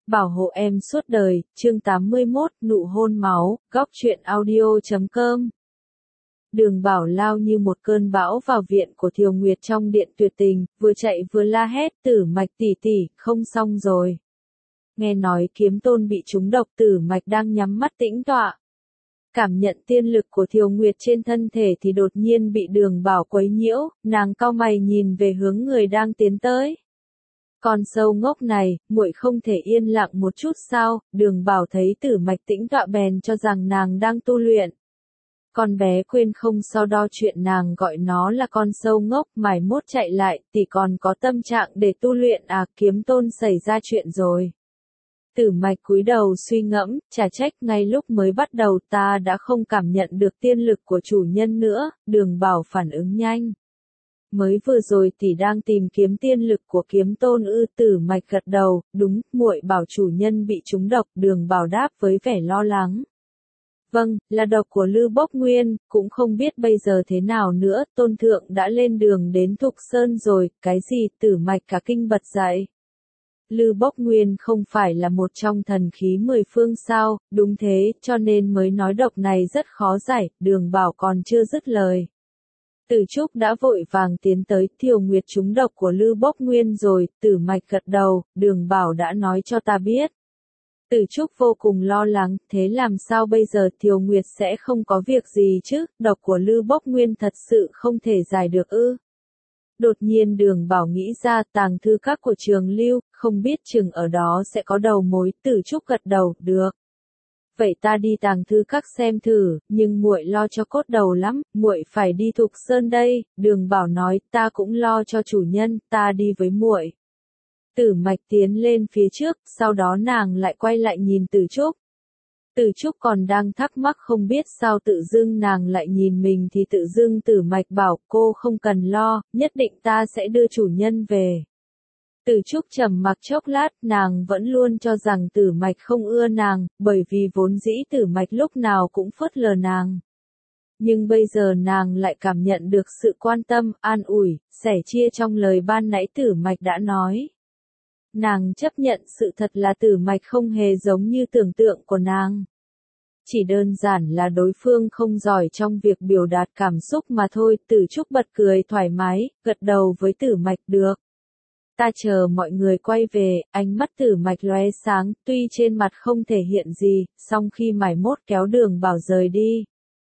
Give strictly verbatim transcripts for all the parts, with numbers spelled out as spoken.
Bảo hộ em suốt đời, chương tám mươi mốt, nụ hôn máu, góc truyện audio chấm com. Đường Bảo lao như một cơn bão vào viện của Thiều Nguyệt trong điện tuyệt tình, vừa chạy vừa la hét, Tử Mạch tỷ tỷ, không xong rồi. Nghe nói Kiếm Tôn bị trúng độc, Tử Mạch đang nhắm mắt tĩnh tọa. Cảm nhận tiên lực của Thiều Nguyệt trên thân thể thì đột nhiên bị Đường Bảo quấy nhiễu, nàng cau mày nhìn về hướng người đang tiến tới. Con sâu ngốc này, muội không thể yên lặng một chút sao? Đường Bảo thấy Tử Mạch tĩnh tọa bèn cho rằng nàng đang tu luyện. Con bé quên không so đo chuyện nàng gọi nó là con sâu ngốc, mải mốt chạy lại, tỷ còn có tâm trạng để tu luyện à? Kiếm Tôn xảy ra chuyện rồi. Tử Mạch cúi đầu suy ngẫm, chả trách ngay lúc mới bắt đầu ta đã không cảm nhận được tiên lực của chủ nhân nữa. Đường Bảo phản ứng nhanh. Mới vừa rồi tỷ đang tìm kiếm tiên lực của Kiếm Tôn ư? Tử Mạch gật đầu, đúng, muội bảo chủ nhân bị trúng độc. Đường Bảo đáp với vẻ lo lắng. Vâng, là độc của Lư Bốc Nguyên, cũng không biết bây giờ thế nào nữa. Tôn thượng đã lên đường đến Thục Sơn rồi. Cái gì? Tử Mạch cả kinh bật dậy. Lư Bốc Nguyên không phải là một trong thần khí mười phương sao? Đúng thế, cho nên mới nói độc này rất khó giải. Đường Bảo còn chưa dứt lời. Tử Trúc đã vội vàng tiến tới, Thiều Nguyệt trúng độc của Lư Bốc Nguyên rồi. Tử Mạch gật đầu, Đường Bảo đã nói cho ta biết. Tử Trúc vô cùng lo lắng, thế làm sao bây giờ? Thiều Nguyệt sẽ không có việc gì chứ? Độc của Lư Bốc Nguyên thật sự không thể giải được ư? Đột nhiên Đường Bảo nghĩ ra tàng thư các của Trường Lưu, không biết chừng ở đó sẽ có đầu mối. Tử Trúc gật đầu, được. Vậy ta đi tàng thư các xem thử, nhưng muội lo cho cốt đầu lắm, muội phải đi Thục Sơn đây. Đường Bảo nói, ta cũng lo cho chủ nhân, ta đi với muội. Tử Mạch tiến lên phía trước, sau đó nàng lại quay lại nhìn Tử Trúc. Tử Trúc còn đang thắc mắc không biết sao tự dưng nàng lại nhìn mình thì tự dưng Tử Mạch bảo, cô không cần lo, nhất định ta sẽ đưa chủ nhân về. Tử Trúc trầm mặc chốc lát, nàng vẫn luôn cho rằng Tử Mạch không ưa nàng, bởi vì vốn dĩ Tử Mạch lúc nào cũng phớt lờ nàng. Nhưng bây giờ nàng lại cảm nhận được sự quan tâm, an ủi, sẻ chia trong lời ban nãy Tử Mạch đã nói. Nàng chấp nhận sự thật là Tử Mạch không hề giống như tưởng tượng của nàng. Chỉ đơn giản là đối phương không giỏi trong việc biểu đạt cảm xúc mà thôi. Tử Trúc bật cười thoải mái, gật đầu với Tử Mạch, được. Ta chờ mọi người quay về. Ánh mắt Tử Mạch lóe sáng, tuy trên mặt không thể hiện gì, song khi mải mốt kéo Đường Bảo rời đi.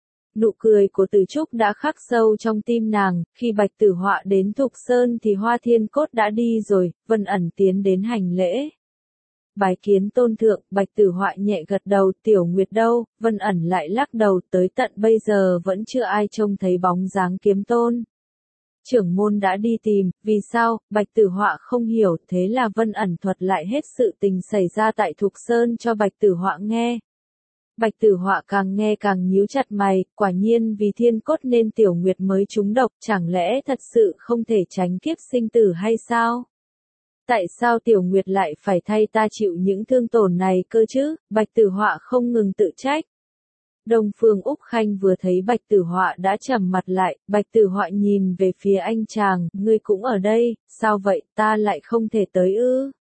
Nụ cười của Tử Trúc đã khắc sâu trong tim nàng. Khi Bạch Tử Họa đến Thục Sơn thì Hoa Thiên Cốt đã đi rồi. Vân Ẩn tiến đến hành lễ. Bái kiến Tôn thượng. Bạch Tử Họa nhẹ gật đầu. Tiểu Nguyệt đâu? Vân Ẩn lại lắc đầu. Tới tận bây giờ vẫn chưa ai trông thấy bóng dáng Kiếm Tôn. Trưởng môn đã đi tìm. Vì sao? Bạch Tử Họa không hiểu. Thế là Vân Ẩn thuật lại hết sự tình xảy ra tại Thục Sơn cho Bạch Tử Họa nghe. Bạch Tử Họa càng nghe càng nhíu chặt mày, quả nhiên vì thiên cốt nên Tiểu Nguyệt mới trúng độc, chẳng lẽ thật sự không thể tránh kiếp sinh tử hay sao? Tại sao Tiểu Nguyệt lại phải thay ta chịu những thương tổn này cơ chứ? Bạch Tử Họa không ngừng tự trách. Đông Phương Úc Khanh vừa thấy Bạch Tử Họa đã trầm mặt lại. Bạch Tử Họa nhìn về phía anh chàng, ngươi cũng ở đây, sao vậy, ta lại không thể tới ư?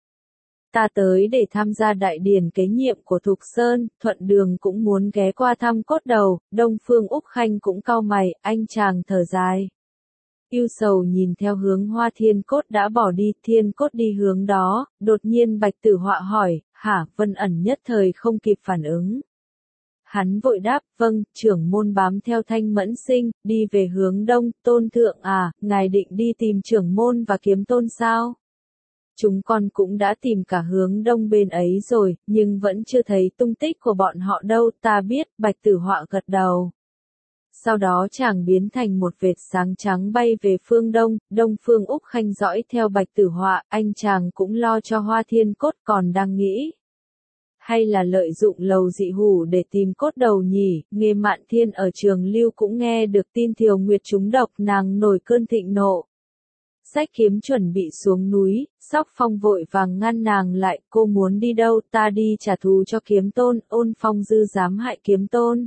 Ta tới để tham gia đại điển kế nhiệm của Thục Sơn, thuận đường cũng muốn ghé qua thăm cốt đầu. Đông Phương Úc Khanh cũng cau mày, anh chàng thở dài. Ưu sầu nhìn theo hướng Hoa Thiên Cốt đã bỏ đi, Thiên Cốt đi hướng đó. Đột nhiên Bạch Tử Họa hỏi, hả? Vân Ẩn nhất thời không kịp phản ứng. Hắn vội đáp, vâng. Trưởng môn bám theo Thanh Mẫn Sinh, đi về hướng đông. Tôn thượng à, ngài định đi tìm trưởng môn và Kiếm Tôn sao? Chúng con cũng đã tìm cả hướng đông bên ấy rồi, nhưng vẫn chưa thấy tung tích của bọn họ đâu. Ta biết. Bạch Tử Họa gật đầu. Sau đó chàng biến thành một vệt sáng trắng bay về phương đông. Đông Phương Úc Khanh dõi theo Bạch Tử Họa, anh chàng cũng lo cho Hoa Thiên Cốt, còn đang nghĩ. Hay là lợi dụng lầu dị hủ để tìm cốt đầu nhỉ? Nghe Mạn Thiên ở Trường Lưu cũng nghe được tin Thiều Nguyệt trúng độc, nàng nổi cơn thịnh nộ. Sách kiếm chuẩn bị xuống núi, Sóc Phong vội vàng ngăn nàng lại, cô muốn đi đâu? Ta đi trả thù cho Kiếm Tôn. Ôn Phong Dư dám hại Kiếm Tôn.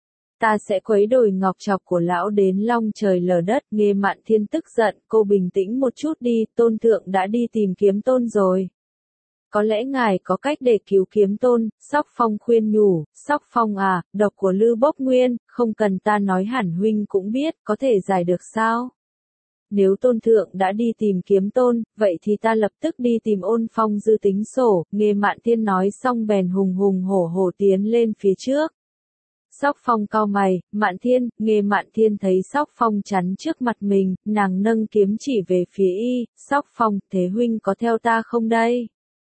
Ta sẽ quấy đồi ngọc trọc của lão đến long trời lở đất. Nghe Mạn Thiên tức giận, cô bình tĩnh một chút đi, Tôn thượng đã đi tìm Kiếm Tôn rồi. có lẽ ngài có cách để cứu Kiếm Tôn. Sóc Phong khuyên nhủ, Sóc Phong à, độc của Lư Bốc Nguyên, không cần ta nói hẳn huynh cũng biết, có thể giải được sao? Nếu Tôn Thượng đã đi tìm Kiếm Tôn, vậy thì ta lập tức đi tìm Ôn Phong dư tính sổ. Nghê Mạn Thiên nói xong bèn hùng hùng hổ hổ tiến lên phía trước. Sóc Phong cau mày, Mạn Thiên, Nghê Mạn Thiên thấy Sóc Phong chắn trước mặt mình, nàng nâng kiếm chỉ về phía y, Sóc Phong, thế huynh có theo ta không đây?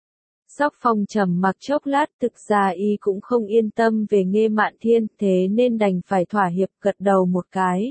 Sóc Phong trầm mặc chốc lát, thực ra y cũng không yên tâm về Nghê Mạn Thiên, thế nên đành phải thỏa hiệp gật đầu một cái.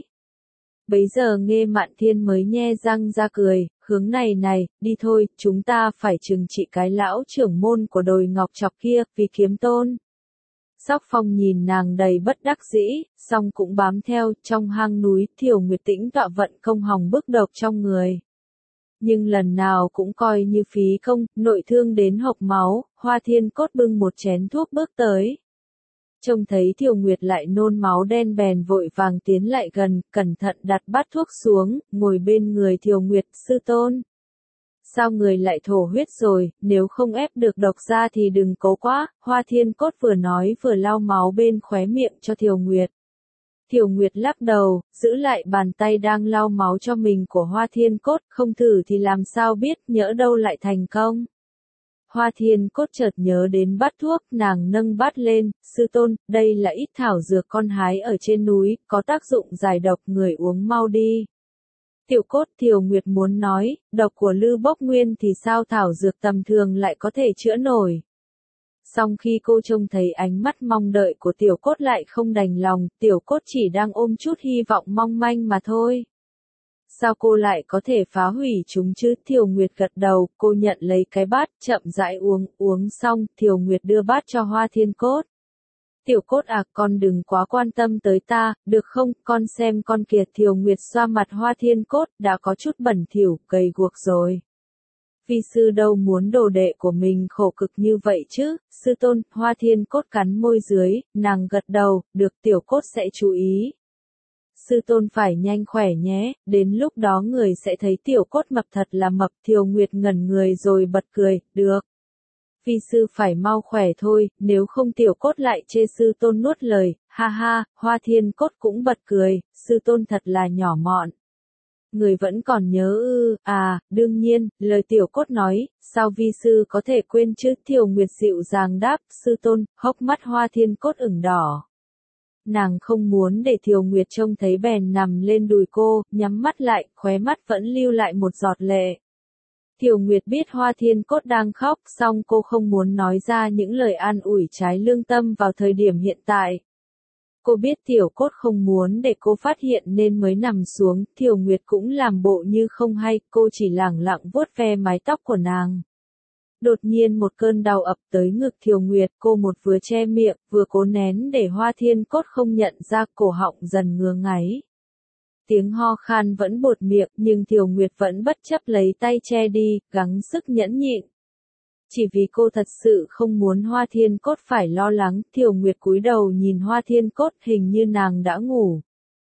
Bấy giờ Nghê Mạn Thiên mới nhe răng ra cười, hướng này này, đi thôi, chúng ta phải trừng trị cái lão trưởng môn của đồi ngọc chọc kia, vì Kiếm Tôn. Sóc Phong nhìn nàng đầy bất đắc dĩ, song cũng bám theo, trong hang núi, Thiều Nguyệt Tĩnh tọa vận công hòng bức độc trong người. Nhưng lần nào cũng coi như phí công, nội thương đến hộc máu, Hoa Thiên Cốt bưng một chén thuốc bước tới. Trông thấy Thiều Nguyệt lại nôn máu đen bèn vội vàng tiến lại gần, cẩn thận đặt bát thuốc xuống, ngồi bên người Thiều Nguyệt, sư tôn. Sao người lại thổ huyết rồi, nếu không ép được độc ra thì đừng cố quá, Hoa Thiên Cốt vừa nói vừa lau máu bên khóe miệng cho Thiều Nguyệt. Thiều Nguyệt lắc đầu, giữ lại bàn tay đang lau máu cho mình của Hoa Thiên Cốt, không thử thì làm sao biết, nhỡ đâu lại thành công. Hoa Thiên Cốt chợt nhớ đến bát thuốc, nàng nâng bát lên, sư tôn, đây là ít thảo dược con hái ở trên núi, có tác dụng giải độc, người uống mau đi. Tiểu Cốt, Thiều Nguyệt muốn nói, độc của Lư Bốc Nguyên thì sao thảo dược tầm thường lại có thể chữa nổi. Song khi cô trông thấy ánh mắt mong đợi của Tiểu Cốt lại không đành lòng, Tiểu Cốt chỉ đang ôm chút hy vọng mong manh mà thôi. Sao cô lại có thể phá hủy chúng chứ? Thiều Nguyệt gật đầu, cô nhận lấy cái bát, chậm rãi uống, uống xong, Thiều Nguyệt đưa bát cho Hoa Thiên Cốt. Tiểu Cốt à, con đừng quá quan tâm tới ta, được không, con xem con kìa. Thiều Nguyệt xoa mặt Hoa Thiên Cốt, đã có chút bẩn thỉu, gầy guộc rồi. Vi sư đâu muốn đồ đệ của mình khổ cực như vậy chứ, sư tôn. Hoa Thiên Cốt cắn môi dưới, nàng gật đầu, được, Tiểu Cốt sẽ chú ý. Sư tôn phải nhanh khỏe nhé, đến lúc đó người sẽ thấy Tiểu Cốt mập thật là mập. Thiều Nguyệt ngẩn người rồi bật cười, được. Vi sư phải mau khỏe thôi, nếu không Tiểu Cốt lại chê sư tôn nuốt lời, ha ha. Hoa Thiên Cốt cũng bật cười, sư tôn thật là nhỏ mọn. Người vẫn còn nhớ ư? À, đương nhiên, lời Tiểu Cốt nói, sao vi sư có thể quên chứ? Thiều Nguyệt dịu dàng đáp, sư tôn. Hốc mắt Hoa Thiên Cốt ửng đỏ. Nàng không muốn để Thiều Nguyệt trông thấy bèn nằm lên đùi cô, nhắm mắt lại, khóe mắt vẫn lưu lại một giọt lệ. Thiều Nguyệt biết Hoa Thiên Cốt đang khóc, song cô không muốn nói ra những lời an ủi trái lương tâm vào thời điểm hiện tại. Cô biết Tiểu Cốt không muốn để cô phát hiện nên mới nằm xuống, Thiều Nguyệt cũng làm bộ như không hay, cô chỉ lẳng lặng vuốt ve mái tóc của nàng. Đột nhiên một cơn đau ập tới ngực Thiều Nguyệt, cô một vừa che miệng, vừa cố nén để Hoa Thiên Cốt không nhận ra, cổ họng dần ngứa ngáy. Tiếng ho khan vẫn buột miệng, nhưng Thiều Nguyệt vẫn bất chấp lấy tay che đi, gắng sức nhẫn nhịn. Chỉ vì cô thật sự không muốn Hoa Thiên Cốt phải lo lắng, Thiều Nguyệt cúi đầu nhìn Hoa Thiên Cốt, hình như nàng đã ngủ.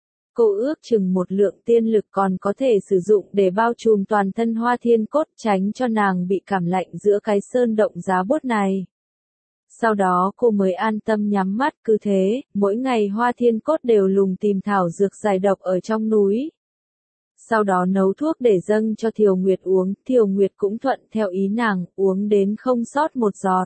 Cô ước chừng một lượng tiên lực còn có thể sử dụng để bao trùm toàn thân Hoa Thiên Cốt, tránh cho nàng bị cảm lạnh giữa cái sơn động giá buốt này. Sau đó cô mới an tâm nhắm mắt, cứ thế, mỗi ngày Hoa Thiên Cốt đều lùng tìm thảo dược giải độc ở trong núi. Sau đó nấu thuốc để dâng cho Thiều Nguyệt uống, Thiều Nguyệt cũng thuận theo ý nàng, uống đến không sót một giọt.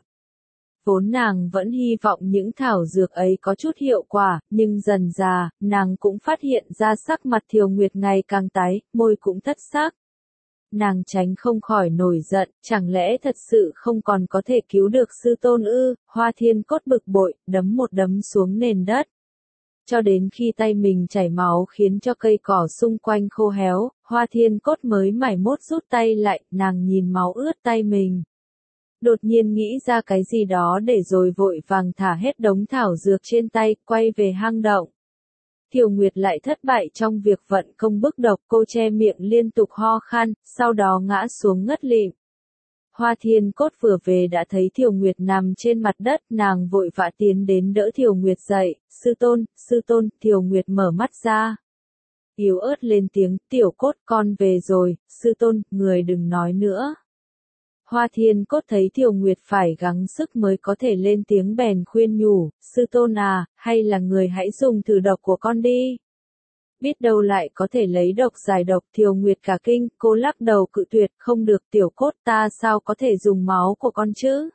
Vốn nàng vẫn hy vọng những thảo dược ấy có chút hiệu quả, nhưng dần dà, nàng cũng phát hiện ra sắc mặt Thiều Nguyệt ngày càng tái, môi cũng thất sắc. Nàng tránh không khỏi nổi giận, chẳng lẽ thật sự không còn có thể cứu được sư tôn ư? Hoa Thiên Cốt bực bội, đấm một đấm xuống nền đất. Cho đến khi tay mình chảy máu khiến cho cây cỏ xung quanh khô héo, Hoa Thiên Cốt mới mải mốt rút tay lại, nàng nhìn máu ướt tay mình. Đột nhiên nghĩ ra cái gì đó để rồi vội vàng thả hết đống thảo dược trên tay, quay về hang động. Thiều Nguyệt lại thất bại trong việc vận công bức độc, cô che miệng liên tục ho khan, sau đó ngã xuống ngất lịm. Hoa Thiên Cốt vừa về đã thấy Thiều Nguyệt nằm trên mặt đất, nàng vội vã tiến đến đỡ Thiều Nguyệt dậy, sư tôn, sư tôn. Thiều Nguyệt mở mắt ra. Yếu ớt lên tiếng, Tiểu Cốt con về rồi, sư tôn, người đừng nói nữa. Hoa Thiên Cốt thấy Thiều Nguyệt phải gắng sức mới có thể lên tiếng bèn khuyên nhủ, sư tôn à, hay là người hãy dùng thử độc của con đi. Biết đâu lại có thể lấy độc giải độc. Thiều Nguyệt cả kinh, cô lắc đầu cự tuyệt, không được Tiểu Cốt, ta sao có thể dùng máu của con chứ?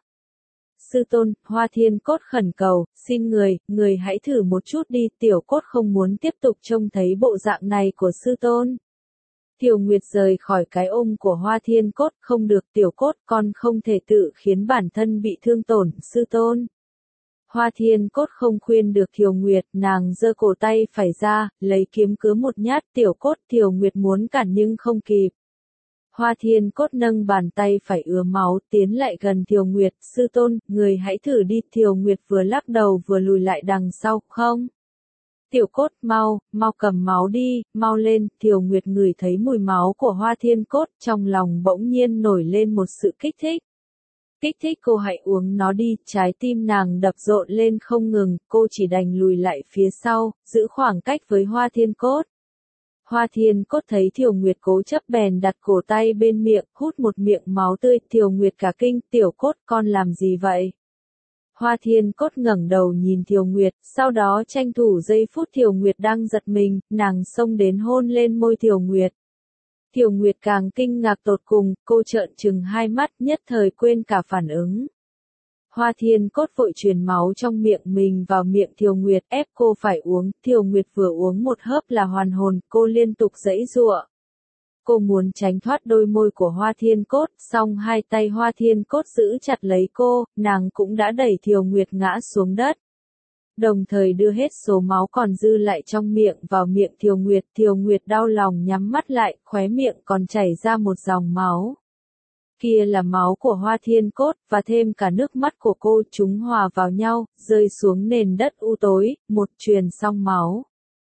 Sư tôn, Hoa Thiên Cốt khẩn cầu, xin người, người hãy thử một chút đi, Tiểu Cốt không muốn tiếp tục trông thấy bộ dạng này của sư tôn. Thiều Nguyệt rời khỏi cái ôm của Hoa Thiên Cốt, không được Tiểu Cốt, con không thể tự khiến bản thân bị thương tổn, sư tôn. Hoa Thiên Cốt không khuyên được Thiều Nguyệt, nàng giơ cổ tay phải ra, lấy kiếm cứa một nhát. Tiểu Cốt, Thiều Nguyệt muốn cản nhưng không kịp. Hoa Thiên Cốt nâng bàn tay phải ứa máu, tiến lại gần Thiều Nguyệt, sư tôn, người hãy thử đi. Thiều Nguyệt vừa lắc đầu vừa lùi lại đằng sau, không. Tiểu Cốt, mau, mau cầm máu đi, mau lên. Thiều Nguyệt ngửi thấy mùi máu của Hoa Thiên Cốt, trong lòng bỗng nhiên nổi lên một sự kích thích. Kích thích cô hãy uống nó đi, trái tim nàng đập rộn lên không ngừng, cô chỉ đành lùi lại phía sau, giữ khoảng cách với Hoa Thiên Cốt. Hoa Thiên Cốt thấy Thiều Nguyệt cố chấp bèn đặt cổ tay bên miệng, hút một miệng máu tươi. Thiều Nguyệt cả kinh, Tiểu Cốt, con làm gì vậy? Hoa Thiên Cốt ngẩng đầu nhìn Thiều Nguyệt, sau đó tranh thủ giây phút Thiều Nguyệt đang giật mình, nàng xông đến hôn lên môi Thiều Nguyệt. Thiều Nguyệt càng kinh ngạc tột cùng, cô trợn trừng hai mắt, nhất thời quên cả phản ứng. Hoa Thiên Cốt vội truyền máu trong miệng mình vào miệng Thiều Nguyệt, ép cô phải uống. Thiều Nguyệt vừa uống một hớp là hoàn hồn, cô liên tục giãy giụa. Cô muốn tránh thoát đôi môi của Hoa Thiên Cốt, song hai tay Hoa Thiên Cốt giữ chặt lấy cô, nàng cũng đã đẩy Thiều Nguyệt ngã xuống đất. Đồng thời đưa hết số máu còn dư lại trong miệng vào miệng Thiều Nguyệt. Thiều Nguyệt đau lòng nhắm mắt lại, khóe miệng còn chảy ra một dòng máu. Kia là máu của Hoa Thiên Cốt, và thêm cả nước mắt của cô, chúng hòa vào nhau, rơi xuống nền đất u tối, một chuyền xong máu.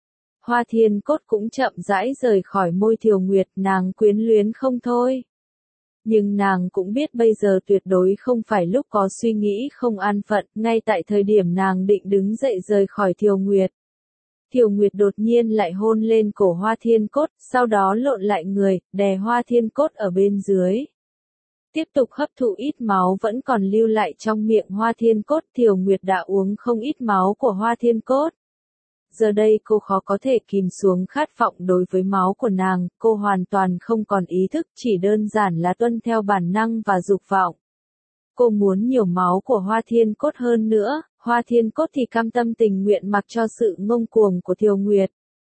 Hoa Thiên Cốt cũng chậm rãi rời khỏi môi Thiều Nguyệt, nàng quyến luyến không thôi. Nhưng nàng cũng biết bây giờ tuyệt đối không phải lúc có suy nghĩ không an phận, ngay tại thời điểm nàng định đứng dậy rời khỏi Thiều Nguyệt. Thiều Nguyệt đột nhiên lại hôn lên cổ Hoa Thiên Cốt, sau đó lộn lại người, đè Hoa Thiên Cốt ở bên dưới. Tiếp tục hấp thụ ít máu vẫn còn lưu lại trong miệng Hoa Thiên Cốt. Thiều Nguyệt đã uống không ít máu của Hoa Thiên Cốt. Giờ đây cô khó có thể kìm xuống khát vọng đối với máu của nàng, cô hoàn toàn không còn ý thức, chỉ đơn giản là tuân theo bản năng và dục vọng. Cô muốn nhiều máu của Hoa Thiên Cốt hơn nữa, Hoa Thiên Cốt thì cam tâm tình nguyện mặc cho sự ngông cuồng của Thiều Nguyệt.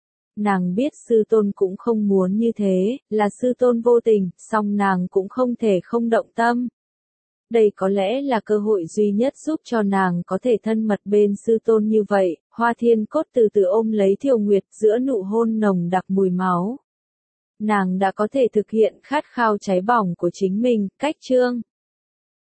Nàng biết sư tôn cũng không muốn như thế, là sư tôn vô tình, song nàng cũng không thể không động tâm. Đây có lẽ là cơ hội duy nhất giúp cho nàng có thể thân mật bên sư tôn như vậy. Hoa Thiên Cốt từ từ ôm lấy Thiều Nguyệt, giữa nụ hôn nồng đặc mùi máu. Nàng đã có thể thực hiện khát khao cháy bỏng của chính mình. Cách chương